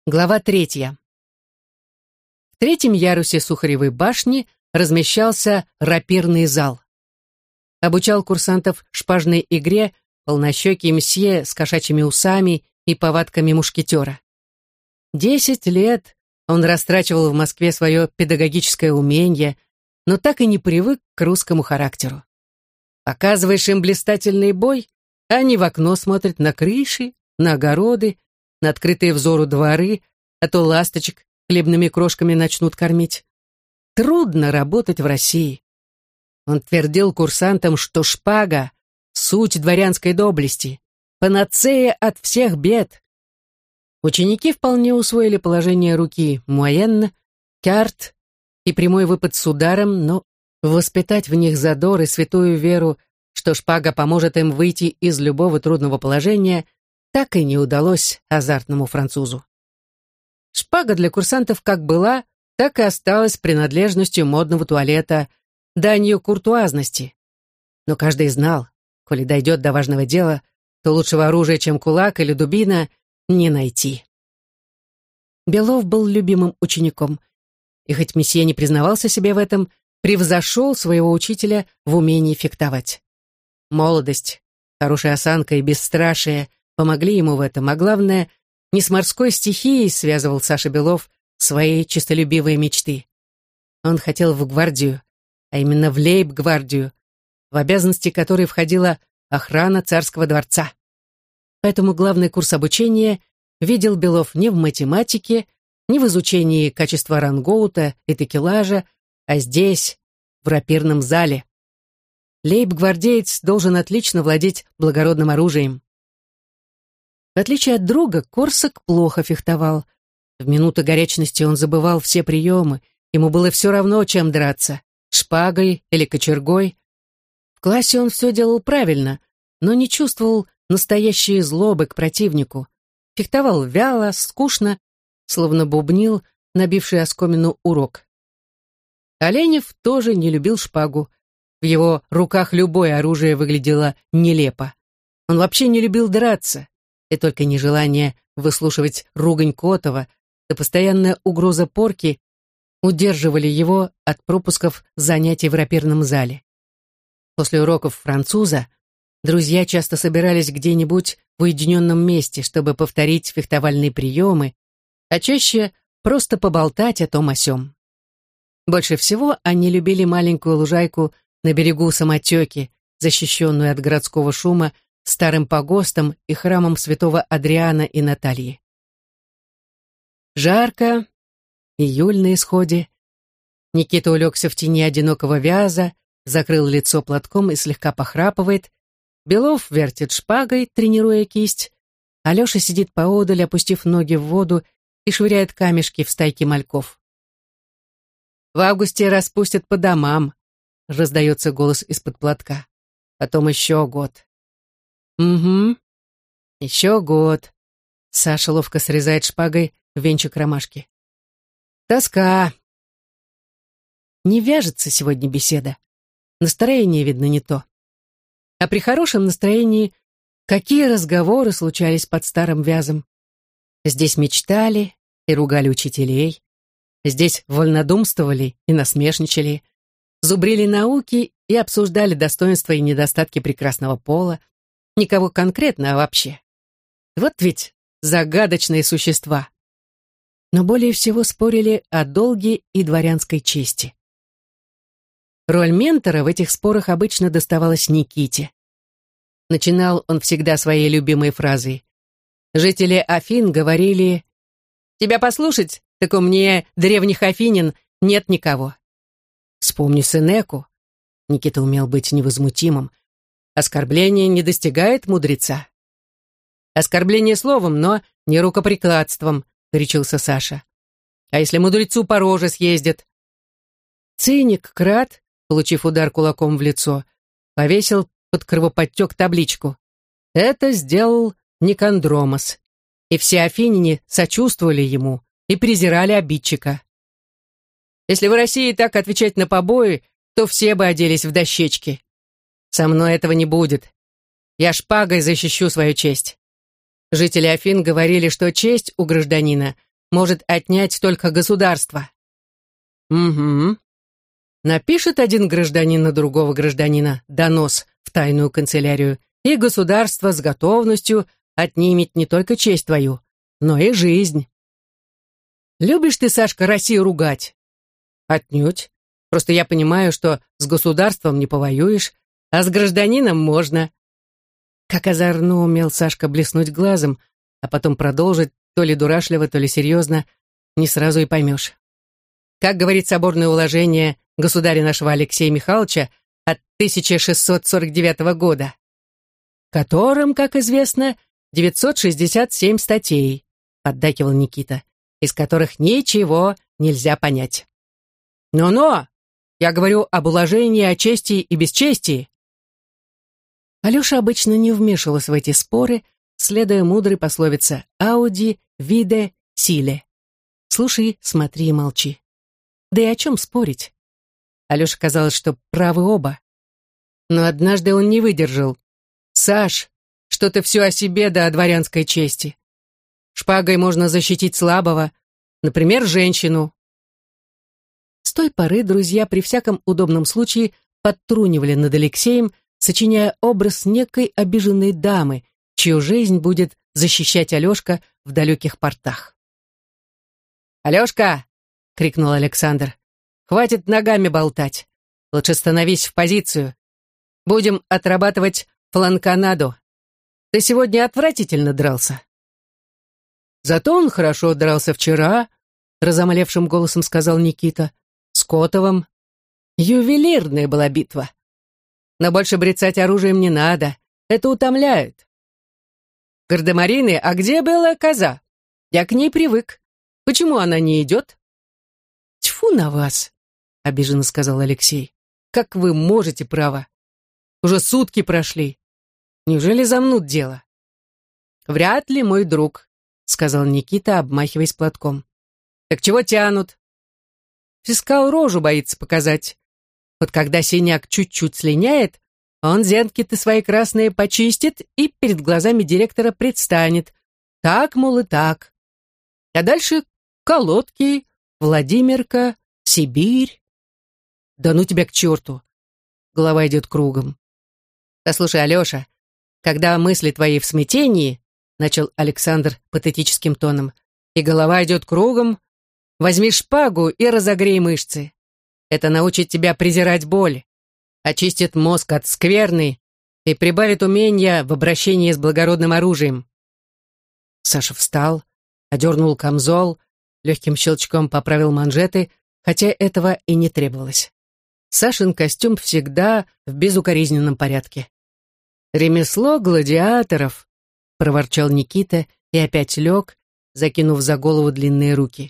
Глава 3. В третьем ярусе Сухаревой башни размещался рапирный зал. Обучал курсантов шпажной игре полнощекий мсье с кошачьими усами и повадками мушкетера. 10 лет он растрачивал в Москве свое педагогическое умение, но так и не привык к русскому характеру. Показываешь им блистательный бой, а они в окно смотрят на крыши, на огороды, на открытые взору дворы, а то ласточек хлебными крошками начнут кормить. Трудно работать в России. Он твердил курсантам, что шпага — суть дворянской доблести, панацея от всех бед. Ученики вполне усвоили положение руки муаенна, кярт и прямой выпад с ударом, но воспитать в них задор и святую веру, что шпага поможет им выйти из любого трудного положения, так и не удалось азартному французу. Шпага для курсантов как была, так и осталась принадлежностью модного туалета, данью куртуазности. Но каждый знал, коли дойдет до важного дела, то лучшего оружия, чем кулак или дубина, не найти. Белов был любимым учеником, и хоть месье не признавался себе в этом, превзошел своего учителя в умении фехтовать. Молодость, хорошая осанка и бесстрашие помогли ему в этом, а главное, не с морской стихией связывал Саша Белов свои честолюбивые мечты. Он хотел в гвардию, а именно в лейб-гвардию, в обязанности которой входила охрана царского дворца. Поэтому главный курс обучения видел Белов не в математике, не в изучении качества рангоута и текелажа, а здесь, в рапирном зале. Лейб-гвардеец должен отлично владеть благородным оружием. В отличие от друга, Корсак плохо фехтовал. В минуты горячности он забывал все приемы, ему было все равно, чем драться — шпагой или кочергой. В классе он все делал правильно, но не чувствовал настоящей злобы к противнику. Фехтовал вяло, скучно, словно бубнил, набивший оскомину урок. Оленев тоже не любил шпагу. В его руках любое оружие выглядело нелепо. Он вообще не любил драться, и только нежелание выслушивать ругань Котова да постоянная угроза порки удерживали его от пропусков занятий в рапирном зале. После уроков француза друзья часто собирались где-нибудь в уединенном месте, чтобы повторить фехтовальные приемы, а чаще просто поболтать о том о сём. Больше всего они любили маленькую лужайку на берегу самотеки, защищенную от городского шума старым погостом и храмом святого Адриана и Натальи. Жарко, июль на исходе. Никита улегся в тени одинокого вяза, закрыл лицо платком и слегка похрапывает. Белов вертит шпагой, тренируя кисть. Алеша сидит поодаль, опустив ноги в воду и швыряет камешки в стайки мальков. «В августе распустят по домам», — раздается голос из-под платка. «Потом еще год». «Угу, еще год». Саша ловко срезает шпагой венчик ромашки. «Тоска». Не вяжется сегодня беседа. Настроение, видно, не то. А при хорошем настроении какие разговоры случались под старым вязом? Здесь мечтали и ругали учителей. Здесь вольнодумствовали и насмешничали. Зубрили науки и обсуждали достоинства и недостатки прекрасного пола. Никого конкретно, а вообще. Вот ведь загадочные существа. Но более всего спорили о долге и дворянской чести. Роль ментора в этих спорах обычно доставалась Никите. Начинал он всегда своей любимой фразой. Жители Афин говорили: «Тебя послушать, так умнее древних афинин нет никого». Вспомни Сенеку. Никита умел быть невозмутимым. Оскорбление не достигает мудреца. Оскорбление словом, но не рукоприкладством, горячился Саша. А если мудрецу по роже съездит? Циник Крат, получив удар кулаком в лицо, повесил под кровоподтек табличку. Это сделал Никандромос. И все афиняне сочувствовали ему и презирали обидчика. Если в России так отвечать на побои, то все бы оделись в дощечки. Со мной этого не будет. Я шпагой защищу свою честь. Жители Афин говорили, что честь у гражданина может отнять только государство. Угу. Напишет один гражданин на другого гражданина донос в тайную канцелярию, и государство с готовностью отнимет не только честь твою, но и жизнь. Любишь ты, Сашка, Россию ругать? Отнюдь. Просто я понимаю, что с государством не повоюешь, а с гражданином можно. Как озорно умел Сашка блеснуть глазом, а потом продолжить, то ли дурашливо, то ли серьезно, не сразу и поймешь. Как говорит соборное уложение государя нашего Алексея Михайловича от 1649 года, которым, как известно, 967 статей, поддакивал Никита, из которых ничего нельзя понять. Но-но, я говорю об уложении о чести и бесчестии. Алеша обычно не вмешивалась в эти споры, следуя мудрой пословице «Ауди, виде, силе». Слушай, смотри и молчи. Да и о чем спорить? Алёше казалось, что правы оба. Но однажды он не выдержал. «Саш, что ты все о себе да о дворянской чести. Шпагой можно защитить слабого, например, женщину». С той поры друзья при всяком удобном случае подтрунивали над Алексеем, сочиняя образ некой обиженной дамы, чью жизнь будет защищать Алешка в далеких портах. «Алешка!» — крикнул Александр. «Хватит ногами болтать. Лучше становись в позицию. Будем отрабатывать фланканаду. Ты сегодня отвратительно дрался». «Зато он хорошо дрался вчера», — разомлевшим голосом сказал Никита. «С Котовым. Ювелирная была битва. Но больше брецать оружием не надо. Это утомляет. Гардемарины, а где была коза? Я к ней привык. Почему она не идет?» «Тьфу на вас!» — обиженно сказал Алексей. «Как вы можете, право? Уже сутки прошли. Неужели замнут дело?» «Вряд ли, мой друг», — сказал Никита, обмахиваясь платком. «Так чего тянут?» «Фискал рожу боится показать. Вот когда синяк чуть-чуть слиняет, он зенки-то свои красные почистит и перед глазами директора предстанет. Так, мол, и так. А дальше колодки, Владимирка, Сибирь. Да ну тебя к черту!» Голова идет кругом. «Да слушай, Алеша, когда мысли твои в смятении, — начал Александр патетическим тоном, — и голова идет кругом, возьми шпагу и разогрей мышцы. Это научит тебя презирать боль, очистит мозг от скверны и прибавит умения в обращении с благородным оружием». Саша встал, одернул камзол, легким щелчком поправил манжеты, хотя этого и не требовалось. Сашин костюм всегда в безукоризненном порядке. «Ремесло гладиаторов», — проворчал Никита и опять лег, закинув за голову длинные руки.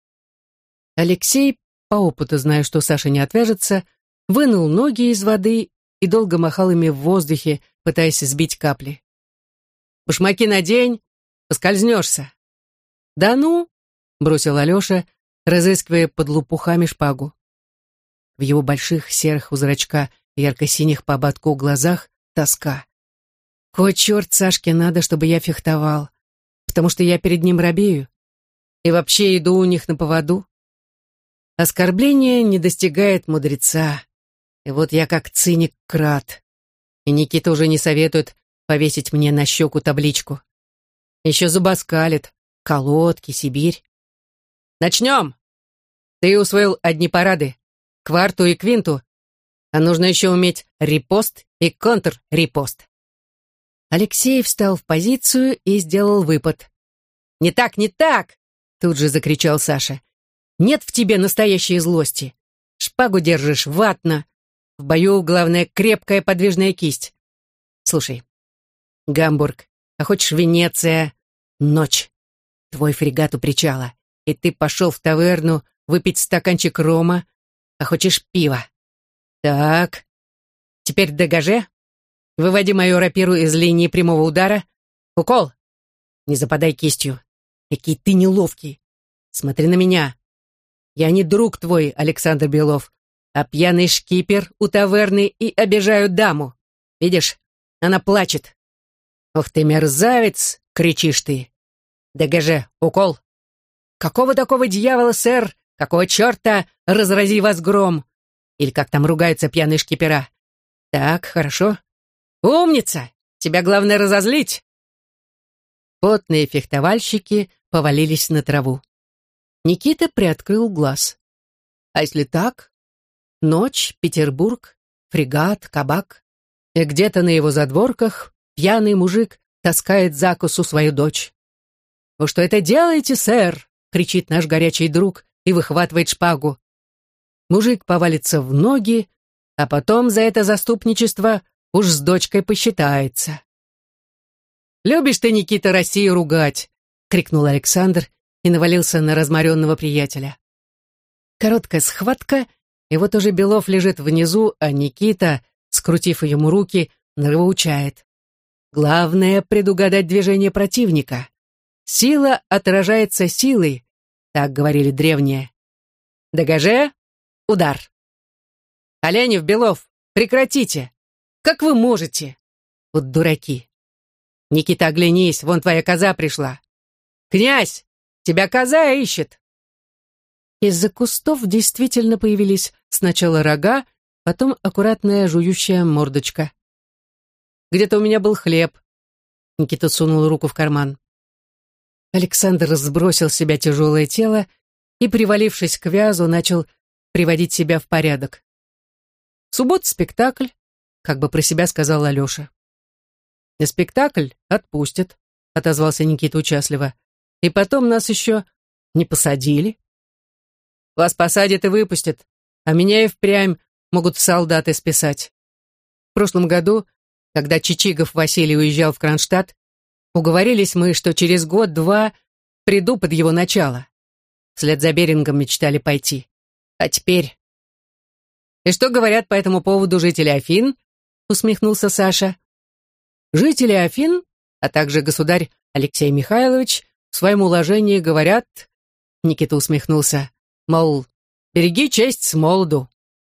Алексей, по опыту зная, что Саша не отвяжется, вынул ноги из воды и долго махал ими в воздухе, пытаясь сбить капли. «Башмаки надень, поскользнешься». «Да ну!» — бросил Алеша, разыскивая под лопухами шпагу. В его больших серых у зрачка ярко-синих по ободку глазах тоска. «Кой черт Сашке надо, чтобы я фехтовал, потому что я перед ним робею и вообще иду у них на поводу. Оскорбление не достигает мудреца, и вот я как циник крат. И Никита уже не советует повесить мне на щеку табличку. Еще зубоскалит, колодки, Сибирь. Начнем! Ты усвоил одни парады, кварту и квинту, а нужно еще уметь репост и контррепост». Алексей встал в позицию и сделал выпад. «Не так, не так!» — тут же закричал Саша. «Нет в тебе настоящей злости. Шпагу держишь ватно. В бою главное крепкая подвижная кисть. Слушай, Гамбург, а хочешь Венеция? Ночь. Твой фрегат у причала, и ты пошел в таверну выпить стаканчик рома, а хочешь пива. Так, теперь дегаже. Выводи мою рапиру из линии прямого удара. Укол. Не западай кистью. Какой ты неловкий. Смотри на меня. Я не друг твой, Александр Белов, а пьяный шкипер у таверны и обижаю даму. Видишь, она плачет. Ох ты мерзавец, кричишь ты. Дегаже, укол. Какого такого дьявола, сэр? Какого черта, разрази вас гром? Или как там ругаются пьяные шкипера? Так, хорошо. Умница! Тебя главное разозлить!» Потные фехтовальщики повалились на траву. Никита приоткрыл глаз. А если так? Ночь, Петербург, фрегат, кабак. И где-то на его задворках пьяный мужик таскает закусу свою дочь. «Вы что это делаете, сэр?» — кричит наш горячий друг и выхватывает шпагу. Мужик повалится в ноги, а потом за это заступничество уж с дочкой посчитается. «Любишь ты, Никита, Россию ругать!» — крикнул Александр и навалился на разморенного приятеля. Короткая схватка, и вот уже Белов лежит внизу, а Никита, скрутив ему руки, нравоучает. Главное — предугадать движение противника. Сила отражается силой, так говорили древние. Дегаже, удар. Оленев, Белов, прекратите! Как вы можете? Вот дураки. Никита, оглянись, вон твоя коза пришла. Князь, тебя коза ищет. Из-за кустов действительно появились сначала рога, потом аккуратная жующая мордочка. Где-то у меня был хлеб. Никита сунул руку в карман. Александр сбросил с себя тяжелое тело и, привалившись к вязу, начал приводить себя в порядок. В субботу спектакль, как бы про себя сказал Алеша. «На спектакль отпустят», — отозвался Никита участливо. «И потом нас еще не посадили». «Вас посадят и выпустят, а меня и впрямь могут в солдаты списать. В прошлом году, когда Чичигов Василий уезжал в Кронштадт, уговорились мы, что через год-два приду под его начало. Вслед за Берингом мечтали пойти. А теперь...» «И что говорят по этому поводу жители Афин?» — усмехнулся Саша. «Жители Афин, а также государь Алексей Михайлович, в своем уложении говорят...» Никита усмехнулся. «Мол, береги честь с молоду».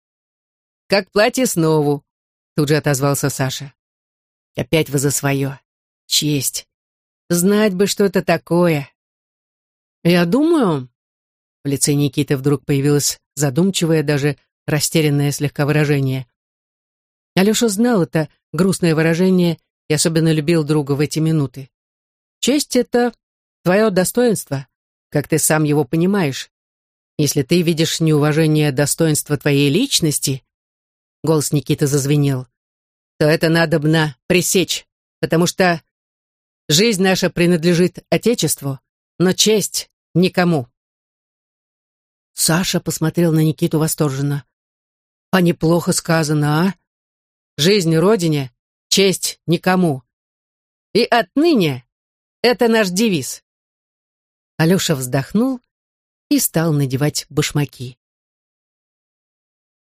«Как платье с нову», — тут же отозвался Саша. «Опять вы за свое. Честь. Знать бы, что это такое». «Я думаю...» В лице Никиты вдруг появилось задумчивое, даже растерянное слегка выражение. Алеша знал это грустное выражение и особенно любил друга в эти минуты. «Честь — это твое достоинство, как ты сам его понимаешь. Если ты видишь неуважение достоинства твоей личности...» Голос Никиты зазвенел. «То это надобно пресечь, потому что жизнь наша принадлежит Отечеству, но честь никому». Саша посмотрел на Никиту восторженно. «А неплохо сказано, а? Жизнь Родине, честь никому. И отныне это наш девиз». Алеша вздохнул и стал надевать башмаки.